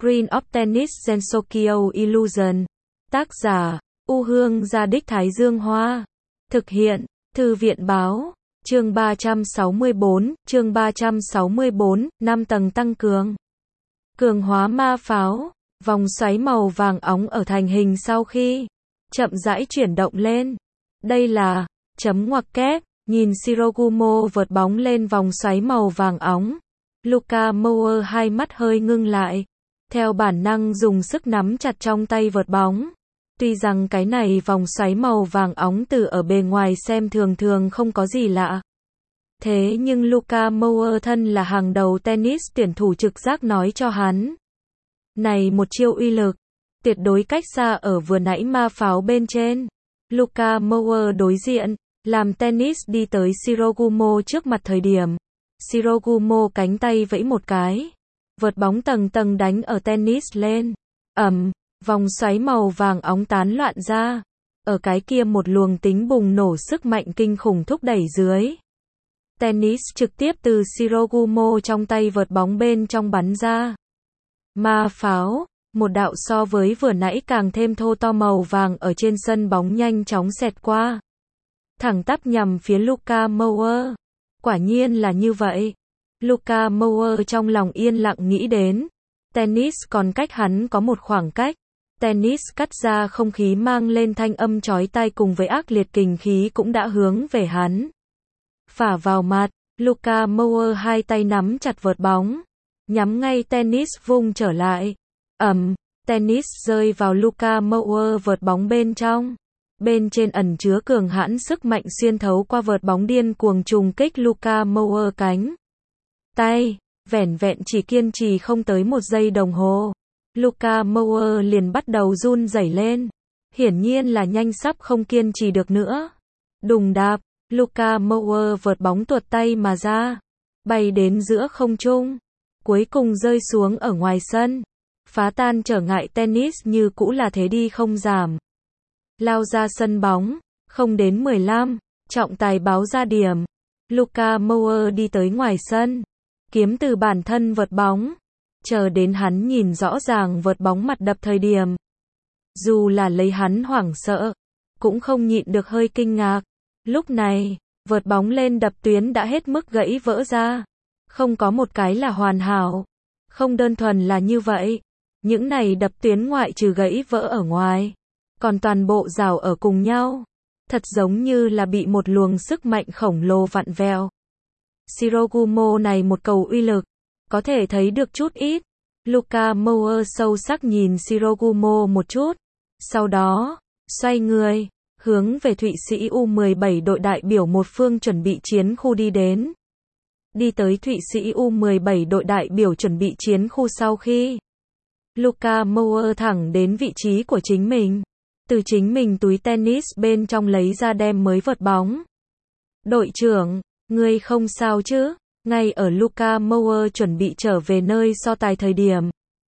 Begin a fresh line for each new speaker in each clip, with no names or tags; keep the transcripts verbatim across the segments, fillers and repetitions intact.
Screen of Tennis Gensokyo Illusion. Tác giả, U Hương Gia Đích Thái Dương Hoa. Thực hiện, Thư viện Báo. Chương ba trăm sáu mươi bốn, chương ba trăm sáu mươi bốn, năm tầng tăng cường. Cường hóa ma pháo, vòng xoáy màu vàng óng ở thành hình sau khi chậm rãi chuyển động lên. Đây là chấm ngoặc kép, nhìn Shirogumo vợt bóng lên vòng xoáy màu vàng óng. Luka Mower hai mắt hơi ngưng lại, theo bản năng dùng sức nắm chặt trong tay vợt bóng. Tuy rằng cái này vòng xoáy màu vàng óng từ ở bề ngoài xem thường thường không có gì lạ. Thế nhưng Luka Mower thân là hàng đầu tennis tuyển thủ trực giác nói cho hắn. Này một chiêu uy lực, tuyệt đối cách xa ở vừa nãy ma pháo bên trên. Luka Mower đối diện, làm tennis đi tới Shirogumo trước mặt thời điểm. Shirogumo cánh tay vẫy một cái. Vợt bóng tầng tầng đánh ở tennis lên. Ầm, vòng xoáy màu vàng óng tán loạn ra. Ở cái kia một luồng tính bùng nổ sức mạnh kinh khủng thúc đẩy dưới. Tennis trực tiếp từ Shirogumo trong tay vợt bóng bên trong bắn ra. Ma pháo, một đạo so với vừa nãy càng thêm thô to màu vàng ở trên sân bóng nhanh chóng xẹt qua. Thẳng tắp nhằm phía Luka Mower. Quả nhiên là như vậy. Luka Mower trong lòng yên lặng nghĩ đến. Tennis còn cách hắn có một khoảng cách. Tennis cắt ra không khí mang lên thanh âm chói tai cùng với ác liệt kình khí cũng đã hướng về hắn. Phả vào mặt, Luka Mower hai tay nắm chặt vợt bóng. Nhắm ngay tennis vung trở lại. Ầm, tennis rơi vào Luka Mower vợt bóng bên trong. Bên trên ẩn chứa cường hãn sức mạnh xuyên thấu qua vợt bóng điên cuồng trùng kích Luka Mower cánh tay, vẻn vẹn chỉ kiên trì không tới một giây đồng hồ. Luka Mower liền bắt đầu run rẩy lên. Hiển nhiên là nhanh sắp không kiên trì được nữa. Đùng đạp, Luka Mower vợt bóng tuột tay mà ra, bay đến giữa không trung, cuối cùng rơi xuống ở ngoài sân. Phá tan trở ngại tennis như cũ là thế đi không giảm. Lao ra sân bóng, không đến mười lăm, trọng tài báo ra điểm. Luka Mower đi tới ngoài sân, kiếm từ bản thân vợt bóng, chờ đến hắn nhìn rõ ràng vợt bóng mặt đập thời điểm. Dù là lấy hắn hoảng sợ, cũng không nhịn được hơi kinh ngạc. Lúc này, vợt bóng lên đập tuyến đã hết mức gãy vỡ ra. Không có một cái là hoàn hảo. Không đơn thuần là như vậy. Những này đập tuyến ngoại trừ gãy vỡ ở ngoài, còn toàn bộ rào ở cùng nhau. Thật giống như là bị một luồng sức mạnh khổng lồ vặn vẹo. Shirogumo này một cầu uy lực, có thể thấy được chút ít. Luka Mower sâu sắc nhìn Shirogumo một chút. Sau đó, xoay người, hướng về Thụy Sĩ U mười bảy đội đại biểu một phương chuẩn bị chiến khu đi đến. Đi tới Thụy Sĩ U mười bảy đội đại biểu chuẩn bị chiến khu sau khi Luka Mower thẳng đến vị trí của chính mình. Từ chính mình túi tennis bên trong lấy ra đem mới vợt bóng. Đội trưởng, ngươi không sao chứ? Ngay ở Luka Mower chuẩn bị trở về nơi so tài thời điểm.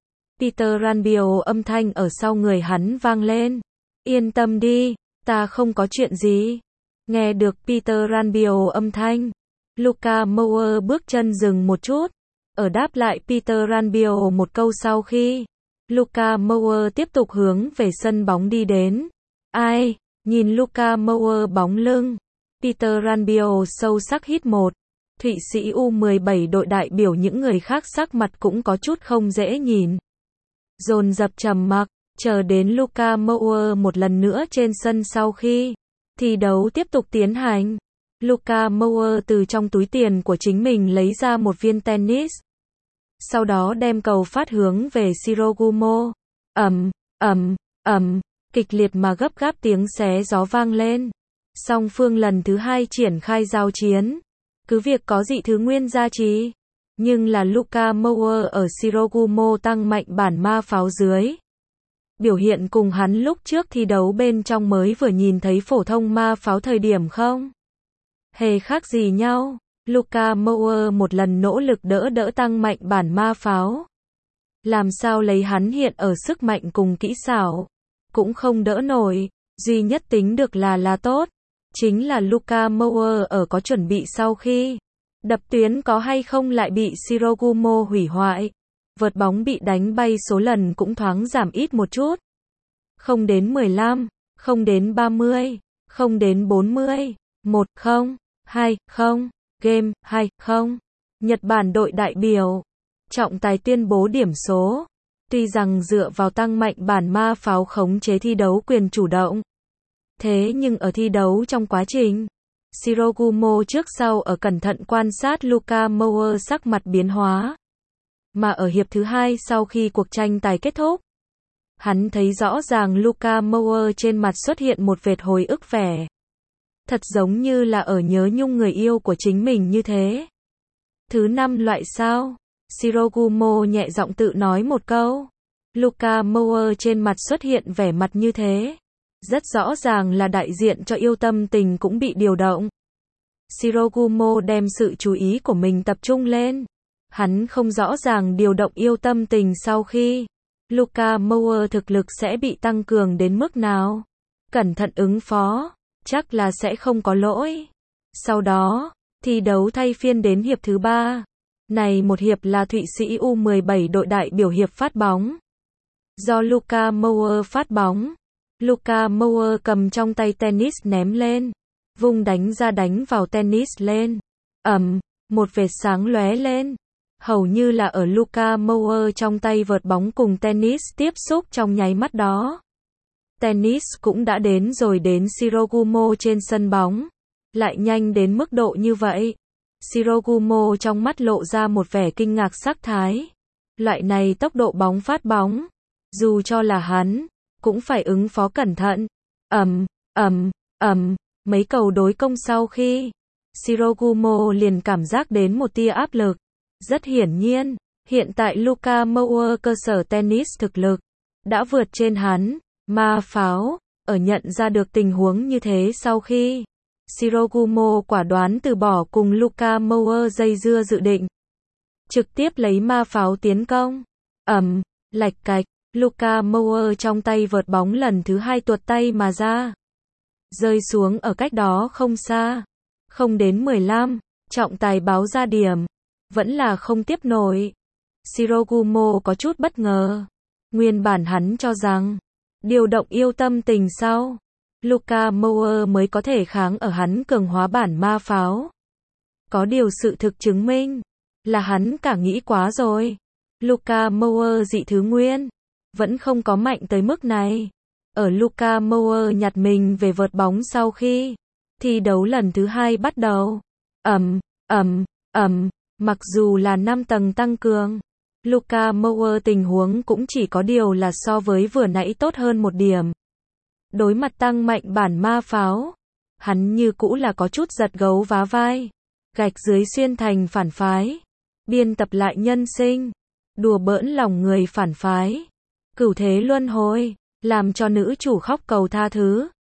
Peter Ranbio âm thanh ở sau người hắn vang lên. Yên tâm đi, ta không có chuyện gì. Nghe được Peter Ranbio âm thanh, Luka Mower bước chân dừng một chút. Ở đáp lại Peter Ranbio một câu sau khi, Luka Mower tiếp tục hướng về sân bóng đi đến. Ai? Nhìn Luka Mower bóng lưng, Peter Ranbio sâu sắc hít một. Thụy Sĩ U mười bảy đội đại biểu những người khác sắc mặt cũng có chút không dễ nhìn. Dồn dập trầm mặc, chờ đến Luka Mower một lần nữa trên sân sau khi thi đấu tiếp tục tiến hành. Luka Mower từ trong túi tiền của chính mình lấy ra một viên tennis. Sau đó đem cầu phát hướng về Shirogumo. Ầm, ầm, ầm, kịch liệt mà gấp gáp tiếng xé gió vang lên. Song phương lần thứ hai triển khai giao chiến. Cứ việc có dị thứ nguyên gia trì, nhưng là Luka Mower ở Shirogumo tăng mạnh bản ma pháo dưới. Biểu hiện cùng hắn lúc trước thi đấu bên trong mới vừa nhìn thấy phổ thông ma pháo thời điểm không hề khác gì nhau. Luka Mower một lần nỗ lực đỡ đỡ tăng mạnh bản ma pháo. Làm sao lấy hắn hiện ở sức mạnh cùng kỹ xảo, cũng không đỡ nổi. Duy nhất tính được là là tốt, chính là Luka Mower ở có chuẩn bị sau khi đập tuyến có hay không lại bị Shirogumo hủy hoại. vợt bóng bị đánh bay số lần cũng thoáng giảm ít một chút. Không đến mười lăm, không đến ba mươi, không đến bốn mươi, một không, hai không, game hai không. Nhật Bản đội đại biểu, trọng tài tuyên bố điểm số. Tuy rằng dựa vào tăng mạnh bản ma pháo khống chế thi đấu quyền chủ động. Thế nhưng ở thi đấu trong quá trình, Shirogumo trước sau ở cẩn thận quan sát Luka Mower sắc mặt biến hóa. Mà ở hiệp thứ hai sau khi cuộc tranh tài kết thúc, hắn thấy rõ ràng Luka Mower trên mặt xuất hiện một vệt hồi ức vẻ. Thật giống như là ở nhớ nhung người yêu của chính mình như thế. Thứ năm loại sao? Shirogumo nhẹ giọng tự nói một câu. Luka Mower trên mặt xuất hiện vẻ mặt như thế. Rất rõ ràng là đại diện cho yêu tâm tình cũng bị điều động. Shirogumo đem sự chú ý của mình tập trung lên. Hắn không rõ ràng điều động yêu tâm tình sau khi Luka Mower thực lực sẽ bị tăng cường đến mức nào. Cẩn thận ứng phó, chắc là sẽ không có lỗi. Sau đó, thi đấu thay phiên đến hiệp thứ ba. Này một hiệp là Thụy Sĩ U mười bảy đội đại biểu hiệp phát bóng. Do Luka Mower phát bóng. Luka Mower cầm trong tay tennis ném lên. Vung đánh ra đánh vào tennis lên. Ầm, một vệt sáng lóe lên. Hầu như là ở Luka Mower trong tay vợt bóng cùng tennis tiếp xúc trong nháy mắt đó. Tennis cũng đã đến rồi đến Shirogumo trên sân bóng. Lại nhanh đến mức độ như vậy. Shirogumo trong mắt lộ ra một vẻ kinh ngạc sắc thái. Loại này tốc độ bóng phát bóng. Dù cho là hắn, cũng phải ứng phó cẩn thận. Ầm, ầm, ầm, mấy cầu đối công sau khi Shirogumo liền cảm giác đến một tia áp lực. Rất hiển nhiên, hiện tại Luka Mower cơ sở tennis thực lực đã vượt trên hắn. Ma pháo, ở nhận ra được tình huống như thế sau khi Shirogumo quả đoán từ bỏ cùng Luka Mower dây dưa dự định. Trực tiếp lấy ma pháo tiến công. Ầm, lạch cạch, Luka Mower trong tay vợt bóng lần thứ hai tuột tay mà ra. Rơi xuống ở cách đó không xa. Không đến mười lăm, trọng tài báo ra điểm. Vẫn là không tiếp nổi. Shirogumo có chút bất ngờ. Nguyên bản hắn cho rằng, điều động yêu tâm tình sau, Luka Mower mới có thể kháng ở hắn cường hóa bản ma pháo. Có điều sự thực chứng minh, là hắn cả nghĩ quá rồi. Luka Mower dị thứ nguyên, vẫn không có mạnh tới mức này. Ở Luka Mower nhặt mình về vợt bóng sau khi thi đấu lần thứ hai bắt đầu. Ầm, ầm, ầm, mặc dù là năm tầng tăng cường, Luka Mower tình huống cũng chỉ có điều là so với vừa nãy tốt hơn một điểm. Đối mặt tăng mạnh bản ma pháo, hắn như cũ là có chút giật gấu vá vai. Gạch dưới xuyên thành phản phái. Biên tập lại nhân sinh. Đùa bỡn lòng người phản phái. Cửu thế luân hồi, làm cho nữ chủ khóc cầu tha thứ.